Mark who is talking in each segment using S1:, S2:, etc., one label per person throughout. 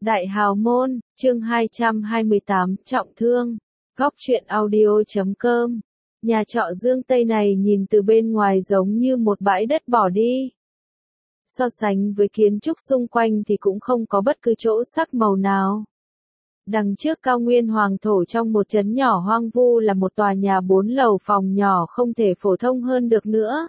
S1: Đại hào môn, chương 228, trọng thương. Góc truyện audio.com. Nhà trọ Dương Tây này nhìn từ bên ngoài giống như một bãi đất bỏ đi. So sánh với kiến trúc xung quanh thì cũng không có bất cứ chỗ sắc màu nào. Đằng trước cao nguyên hoàng thổ trong một trấn nhỏ hoang vu là một tòa nhà 4 lầu phòng nhỏ không thể phổ thông hơn được nữa.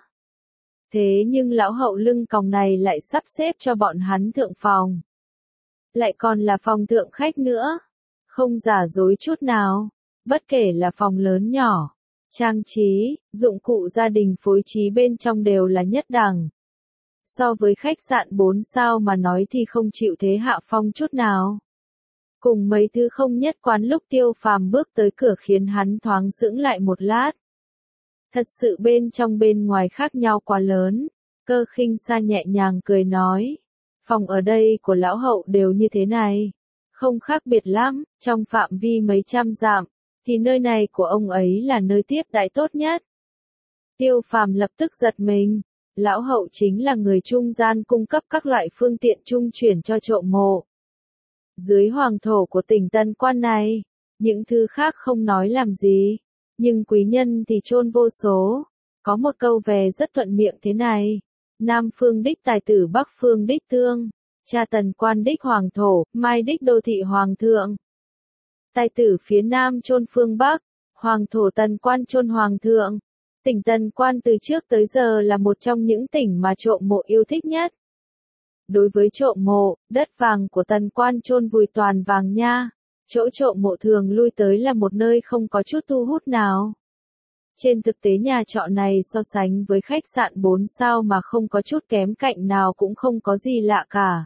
S1: Thế nhưng lão hậu lưng còng này lại sắp xếp cho bọn hắn thượng phòng. Lại còn là phòng thượng khách nữa. Không giả dối chút nào. Bất kể là phòng lớn nhỏ, trang trí, dụng cụ gia đình phối trí bên trong đều là nhất đẳng. So với khách sạn 4 sao mà nói thì không chịu thế hạ phong chút nào. Cùng mấy thứ không nhất quán lúc Tiêu Phàm bước tới cửa khiến hắn thoáng sững lại một lát. Thật sự bên trong bên ngoài khác nhau quá lớn. Cơ Khinh Sa nhẹ nhàng cười nói. Phòng ở đây của lão hậu đều như thế này. Không khác biệt lắm, trong phạm vi mấy trăm dặm, thì nơi này của ông ấy là nơi tiếp đãi tốt nhất. Tiêu Phàm lập tức giật mình. Lão hậu chính là người trung gian cung cấp các loại phương tiện trung chuyển cho trộm mộ. Dưới hoàng thổ của tỉnh Tân Quan này, những thứ khác không nói làm gì, nhưng quý nhân thì chôn vô số. Có một câu về rất thuận miệng thế này. Nam phương đích tài tử, Bắc phương đích tương, cha Tần Quan đích hoàng thổ, mai đích đô thị hoàng thượng. Tài tử phía Nam chôn phương Bắc, hoàng thổ Tần Quan chôn hoàng thượng. Tỉnh Tần Quan từ trước tới giờ là một trong những tỉnh mà trộm mộ yêu thích nhất. Đối với trộm mộ, đất vàng của Tần Quan chôn vùi toàn vàng nha. Chỗ trộm mộ thường lui tới là một nơi không có chút thu hút nào. Trên thực tế nhà trọ này so sánh với khách sạn 4 sao mà không có chút kém cạnh nào cũng không có gì lạ cả.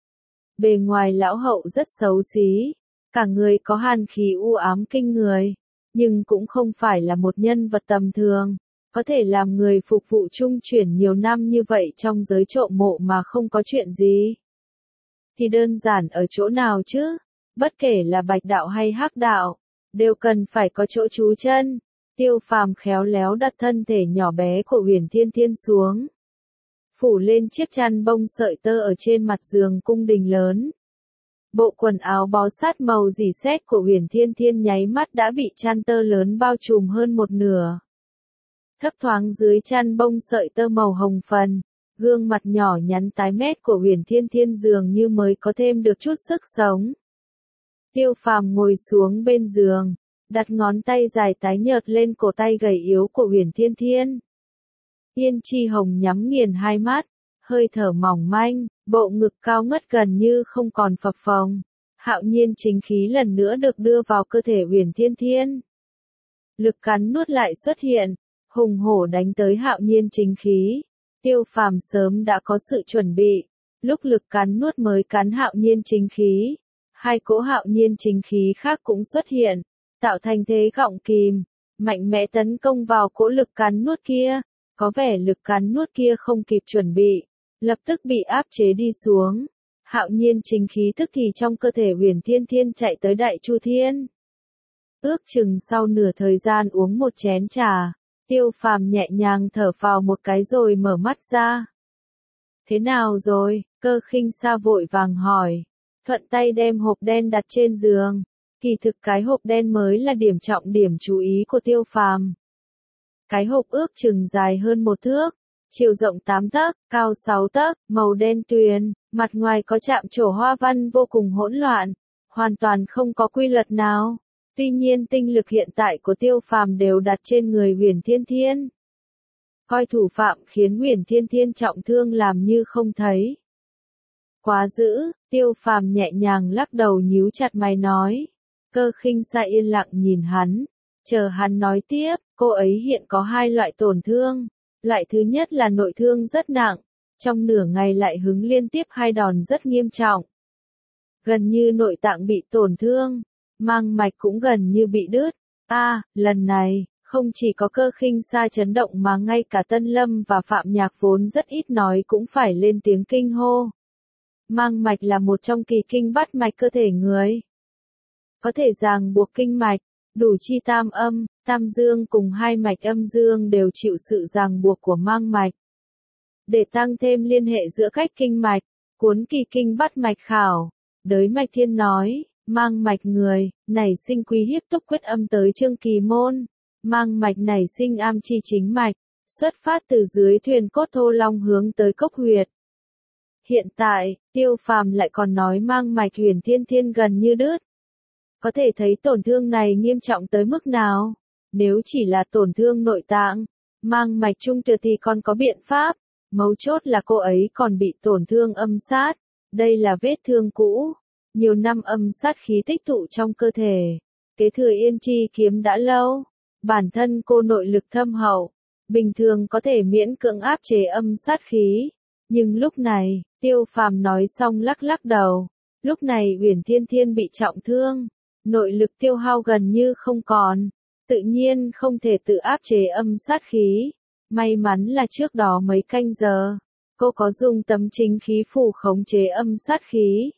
S1: Bề ngoài lão hậu rất xấu xí, cả người có hàn khí u ám kinh người, nhưng cũng không phải là một nhân vật tầm thường, có thể làm người phục vụ trung chuyển nhiều năm như vậy trong giới trộm mộ mà không có chuyện gì. Thì đơn giản ở chỗ nào chứ, bất kể là bạch đạo hay hắc đạo, đều cần phải có chỗ trú chân. Tiêu Phàm khéo léo đặt thân thể nhỏ bé của Huyền Thiên Thiên xuống, phủ lên chiếc chăn bông sợi tơ ở trên mặt giường cung đình lớn. Bộ quần áo bó sát màu rỉ sét của Huyền Thiên Thiên nháy mắt đã bị chăn tơ lớn bao trùm hơn một nửa. Thấp thoáng dưới chăn bông sợi tơ màu hồng phấn, gương mặt nhỏ nhắn tái mét của Huyền Thiên Thiên dường như mới có thêm được chút sức sống. Tiêu Phàm ngồi xuống bên giường, đặt ngón tay dài tái nhợt lên cổ tay gầy yếu của Huyền Thiên Thiên. Yên Chi Hồng nhắm nghiền hai mắt, hơi thở mỏng manh, bộ ngực cao ngất gần như không còn phập phồng. Hạo nhiên chính khí lần nữa được đưa vào cơ thể Huyền Thiên Thiên. Lực cắn nuốt lại xuất hiện, hùng hổ đánh tới hạo nhiên chính khí. Tiêu Phàm sớm đã có sự chuẩn bị, lúc lực cắn nuốt mới cắn hạo nhiên chính khí. Hai cỗ hạo nhiên chính khí khác cũng xuất hiện, tạo thành thế gọng kìm, mạnh mẽ tấn công vào cỗ lực cắn nuốt kia. Có vẻ lực cắn nuốt kia không kịp chuẩn bị, lập tức bị áp chế đi xuống. Hạo nhiên chính khí tức thì trong cơ thể Huyền Thiên Thiên chạy tới Đại Chu Thiên. Ước chừng sau nửa thời gian uống một chén trà, Tiêu Phàm nhẹ nhàng thở phào một cái rồi mở mắt ra. Thế nào rồi? Cơ Khinh Sa vội vàng hỏi. Thuận tay đem hộp đen đặt trên giường. Kỳ thực cái hộp đen mới là trọng điểm chú ý của Tiêu Phàm. Cái hộp ước chừng dài hơn 1 thước, chiều rộng 8 tấc, cao 6 tấc, màu đen tuyền, mặt ngoài có chạm trổ hoa văn vô cùng hỗn loạn, hoàn toàn không có quy luật nào. Tuy nhiên tinh lực hiện tại của Tiêu Phàm đều đặt trên người Huyền Thiên Thiên. Coi thủ phạm khiến Huyền Thiên Thiên trọng thương làm như không thấy. Quá dữ, Tiêu Phàm nhẹ nhàng lắc đầu nhíu chặt mày nói. Cơ Khinh Sa yên lặng nhìn hắn, chờ hắn nói tiếp. Cô ấy hiện có 2 loại tổn thương. Loại thứ nhất là nội thương rất nặng, trong nửa ngày lại hứng liên tiếp 2 đòn rất nghiêm trọng. Gần như nội tạng bị tổn thương, mang mạch cũng gần như bị đứt. Lần này, không chỉ có Cơ Khinh Sa chấn động mà ngay cả Tân Lâm và Phạm Nhạc vốn rất ít nói cũng phải lên tiếng kinh hô. Mang mạch là một trong kỳ kinh bát mạch cơ thể người. Có thể ràng buộc kinh mạch, đủ chi tam âm, tam dương cùng 2 mạch âm dương đều chịu sự ràng buộc của mang mạch. Để tăng thêm liên hệ giữa cách kinh mạch, cuốn kỳ kinh bát mạch khảo, Đới Mạch Thiên nói, mang mạch người, nảy sinh quý hiếp túc quyết âm tới Trương Kỳ Môn. Mang mạch nảy sinh am chi chính mạch, xuất phát từ dưới thuyền cốt thô long hướng tới cốc huyệt. Hiện tại, Tiêu Phàm lại còn nói mang mạch Huyền Thiên Thiên gần như đứt. Có thể thấy tổn thương này nghiêm trọng tới mức nào. Nếu chỉ là tổn thương nội tạng, mang mạch trung tuyệt thì còn có biện pháp. Mấu chốt là cô ấy còn bị tổn thương âm sát. Đây là vết thương cũ. Nhiều năm âm sát khí tích tụ trong cơ thể. Kế thừa Yên Chi kiếm đã lâu. Bản thân cô nội lực thâm hậu. Bình thường có thể miễn cưỡng áp chế âm sát khí. Nhưng lúc này, Tiêu Phàm nói xong lắc lắc đầu. Lúc này Huyền Thiên Thiên bị trọng thương. Nội lực tiêu hao gần như không còn. Tự nhiên không thể tự áp chế âm sát khí. May mắn là trước đó mấy canh giờ, cô có dùng tấm chính khí phủ khống chế âm sát khí.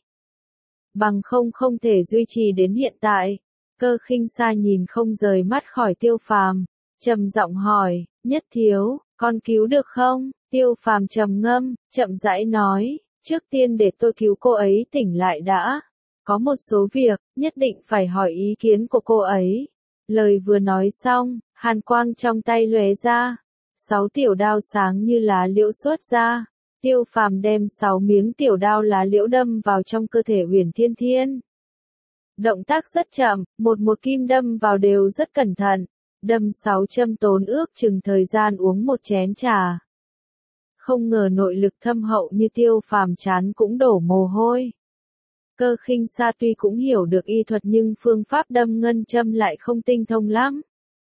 S1: Bằng không thể duy trì đến hiện tại. Cơ Khinh Sa nhìn không rời mắt khỏi Tiêu Phàm, trầm giọng hỏi, Nhất thiếu, con cứu được không? Tiêu Phàm trầm ngâm, chậm rãi nói, trước tiên để tôi cứu cô ấy tỉnh lại đã. Có một số việc, nhất định phải hỏi ý kiến của cô ấy. Lời vừa nói xong, hàn quang trong tay lóe ra. 6 tiểu đao sáng như lá liễu xuất ra. Tiêu Phàm đem 6 miếng tiểu đao lá liễu đâm vào trong cơ thể Huyền Thiên Thiên. Động tác rất chậm, một kim đâm vào đều rất cẩn thận. Đâm 6 châm tốn ước chừng thời gian uống một chén trà. Không ngờ nội lực thâm hậu như Tiêu Phàm chán cũng đổ mồ hôi. Cơ Khinh Sa tuy cũng hiểu được y thuật nhưng phương pháp đâm ngân châm lại không tinh thông lắm.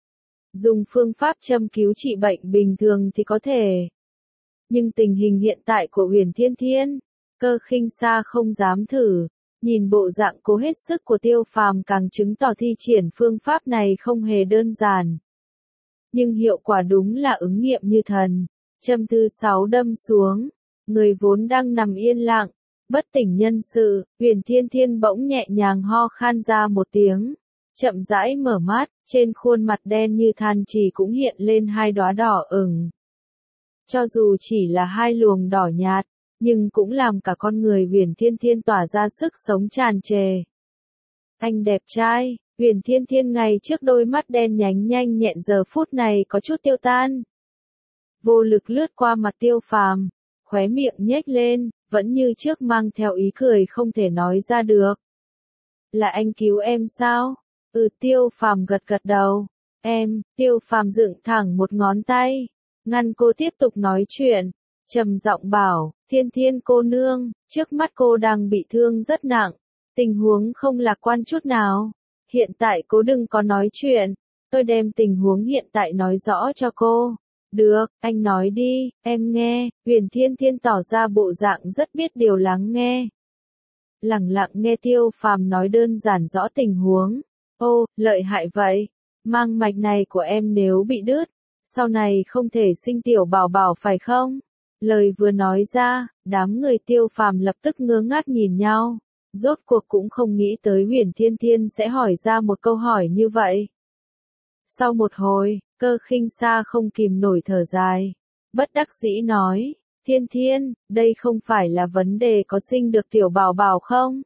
S1: Dùng phương pháp châm cứu trị bệnh bình thường thì có thể. Nhưng tình hình hiện tại của Huyền Thiên Thiên, Cơ Khinh Sa không dám thử. Nhìn bộ dạng cố hết sức của Tiêu Phàm càng chứng tỏ thi triển phương pháp này không hề đơn giản. Nhưng hiệu quả đúng là ứng nghiệm như thần. Châm thứ 6 đâm xuống. Người vốn đang nằm yên lặng, bất tỉnh nhân sự, Huyền Thiên Thiên bỗng nhẹ nhàng ho khan ra một tiếng. Chậm rãi mở mắt, trên khuôn mặt đen như than chỉ cũng hiện lên 2 đóa đỏ ửng. Cho dù chỉ là 2 luồng đỏ nhạt, nhưng cũng làm cả con người Huyền Thiên Thiên tỏa ra sức sống tràn trề. Anh đẹp trai, Huyền Thiên Thiên ngày trước đôi mắt đen nhánh nhanh nhẹn giờ phút này có chút tiêu tan. Vô lực lướt qua mặt Tiêu Phàm, khóe miệng nhếch lên, vẫn như trước mang theo ý cười không thể nói ra được. Là anh cứu em sao? Tiêu Phàm gật gật đầu. Em, Tiêu Phàm dựng thẳng một ngón tay, ngăn cô tiếp tục nói chuyện, trầm giọng bảo, Thiên Thiên cô nương, trước mắt cô đang bị thương rất nặng, tình huống không lạc quan chút nào. Hiện tại cô đừng có nói chuyện, tôi đem tình huống hiện tại nói rõ cho cô. Được, anh nói đi, em nghe. Huyền Thiên Thiên tỏ ra bộ dạng rất biết điều lắng nghe. Lẳng lặng nghe Tiêu Phàm nói đơn giản rõ tình huống. Ô, lợi hại vậy. Mang mạch này của em nếu bị đứt, sau này không thể sinh tiểu bảo bảo phải không? Lời vừa nói ra, đám người Tiêu Phàm lập tức ngơ ngác nhìn nhau. Rốt cuộc cũng không nghĩ tới Huyền Thiên Thiên sẽ hỏi ra một câu hỏi như vậy. Sau một hồi, Cơ Khinh Sa không kìm nổi thở dài. Bất đắc dĩ nói, Thiên Thiên, đây không phải là vấn đề có sinh được tiểu bảo bảo không?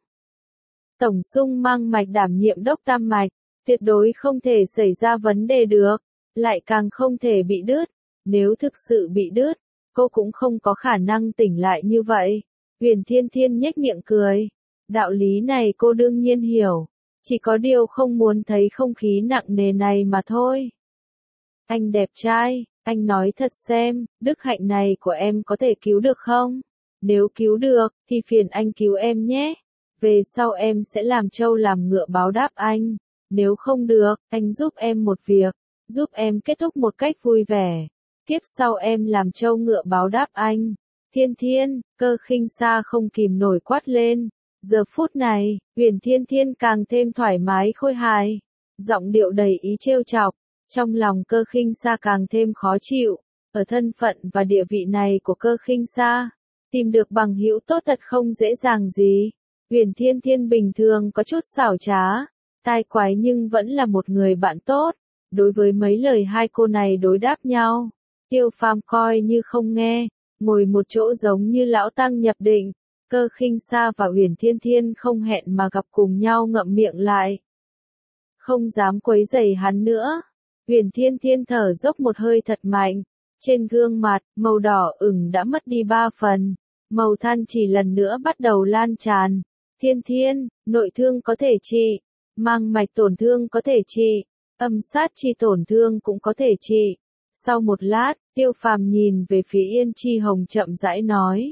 S1: Tổng Sung mang mạch đảm nhiệm đốc tam mạch, tuyệt đối không thể xảy ra vấn đề được, lại càng không thể bị đứt. Nếu thực sự bị đứt, cô cũng không có khả năng tỉnh lại như vậy. Huyền Thiên Thiên nhếch miệng cười. Đạo lý này cô đương nhiên hiểu. Chỉ có điều không muốn thấy không khí nặng nề này mà thôi. Anh đẹp trai, anh nói thật xem, đức hạnh này của em có thể cứu được không? Nếu cứu được, thì phiền anh cứu em nhé. Về sau em sẽ làm trâu làm ngựa báo đáp anh. Nếu không được, anh giúp em một việc, giúp em kết thúc một cách vui vẻ. Kiếp sau em làm trâu ngựa báo đáp anh. Thiên Thiên, Cơ Khinh Sa không kìm nổi quát lên. Giờ phút này, Huyền Thiên Thiên càng thêm thoải mái khôi hài. Giọng điệu đầy ý trêu chọc. Trong lòng Cơ Khinh Sa càng thêm khó chịu. Ở thân phận và địa vị này của Cơ Khinh Sa, tìm được bằng hữu tốt thật không dễ dàng gì. Huyền Thiên Thiên bình thường có chút xảo trá, tai quái nhưng vẫn là một người bạn tốt. Đối với mấy lời hai cô này đối đáp nhau, Tiêu Phàm coi như không nghe, ngồi một chỗ giống như lão tăng nhập định. Cơ Khinh Sa và Uyển Thiên Thiên không hẹn mà gặp cùng nhau ngậm miệng lại. Không dám quấy rầy hắn nữa. Uyển Thiên Thiên thở dốc một hơi thật mạnh. Trên gương mặt, màu đỏ ửng đã mất đi 3 phần. Màu than chỉ lần nữa bắt đầu lan tràn. Thiên Thiên, nội thương có thể trị. Mang mạch tổn thương có thể trị. Âm sát chi tổn thương cũng có thể trị. Sau một lát, Tiêu Phàm nhìn về phía Yên Chi Hồng chậm rãi nói.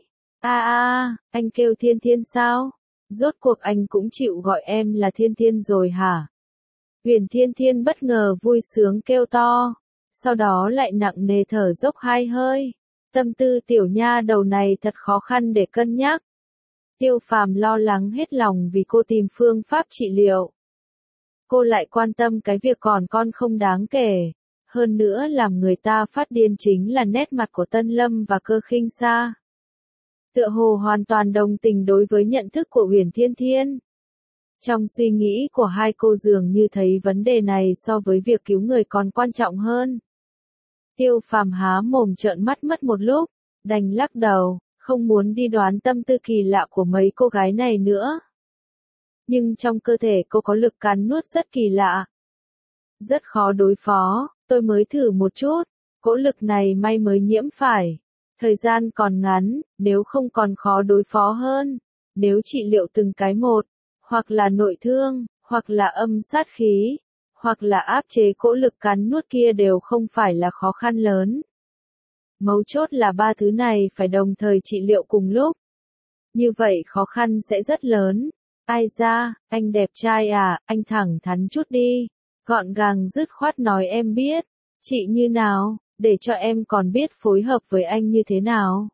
S1: Anh kêu Thiên Thiên sao? Rốt cuộc anh cũng chịu gọi em là Thiên Thiên rồi hả? Uyển Thiên Thiên bất ngờ vui sướng kêu to. Sau đó lại nặng nề thở dốc 2 hơi. Tâm tư tiểu nha đầu này thật khó khăn để cân nhắc. Tiêu Phàm lo lắng hết lòng vì cô tìm phương pháp trị liệu. Cô lại quan tâm cái việc còn con không đáng kể. Hơn nữa làm người ta phát điên chính là nét mặt của Tân Lâm và Cơ Khinh Sa. Tựa hồ hoàn toàn đồng tình đối với nhận thức của Uyển Thiên Thiên. Trong suy nghĩ của hai cô dường như thấy vấn đề này so với việc cứu người còn quan trọng hơn. Tiêu Phàm há mồm trợn mắt mất một lúc, đành lắc đầu, không muốn đi đoán tâm tư kỳ lạ của mấy cô gái này nữa. Nhưng trong cơ thể cô có lực cắn nuốt rất kỳ lạ. Rất khó đối phó, tôi mới thử một chút, cỗ lực này may mới nhiễm phải. Thời gian còn ngắn, nếu không còn khó đối phó hơn. Nếu trị liệu từng cái một, hoặc là nội thương, hoặc là âm sát khí, hoặc là áp chế cỗ lực cắn nuốt kia đều không phải là khó khăn lớn. Mấu chốt là 3 thứ này phải đồng thời trị liệu cùng lúc. Như vậy khó khăn sẽ rất lớn. Ai ra, anh đẹp trai à, anh thẳng thắn chút đi. Gọn gàng dứt khoát nói em biết. Chị như nào, để cho em còn biết phối hợp với anh như thế nào.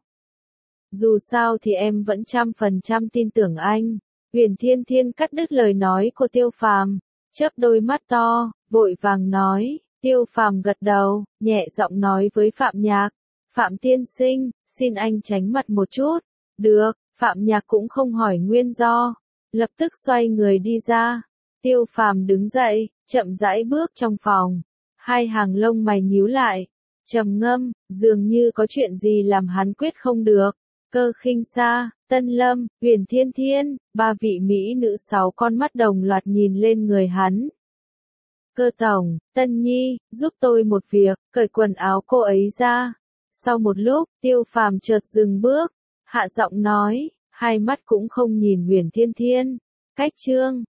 S1: Dù sao thì em vẫn 100% tin tưởng anh. Uyển Thiên Thiên cắt đứt lời nói của Tiêu Phàm, chớp đôi mắt to, vội vàng nói. Tiêu Phàm gật đầu, nhẹ giọng nói với Phạm Nhạc. Phạm tiên sinh, xin anh tránh mặt một chút. Được, Phạm Nhạc cũng không hỏi nguyên do. Lập tức xoay người đi ra. Tiêu Phàm đứng dậy, chậm rãi bước trong phòng. Hai hàng lông mày nhíu lại. Trầm ngâm, dường như có chuyện gì làm hắn quyết không được. Cơ Khinh Sa, Tân Lâm, Uyển Thiên Thiên, 3 vị mỹ nữ 6 con mắt đồng loạt nhìn lên người hắn. Cơ tổng, Tân Nhi, giúp tôi một việc, cởi quần áo cô ấy ra. Sau một lúc, Tiêu Phàm chợt dừng bước, hạ giọng nói, hai mắt cũng không nhìn Uyển Thiên Thiên. Cách chương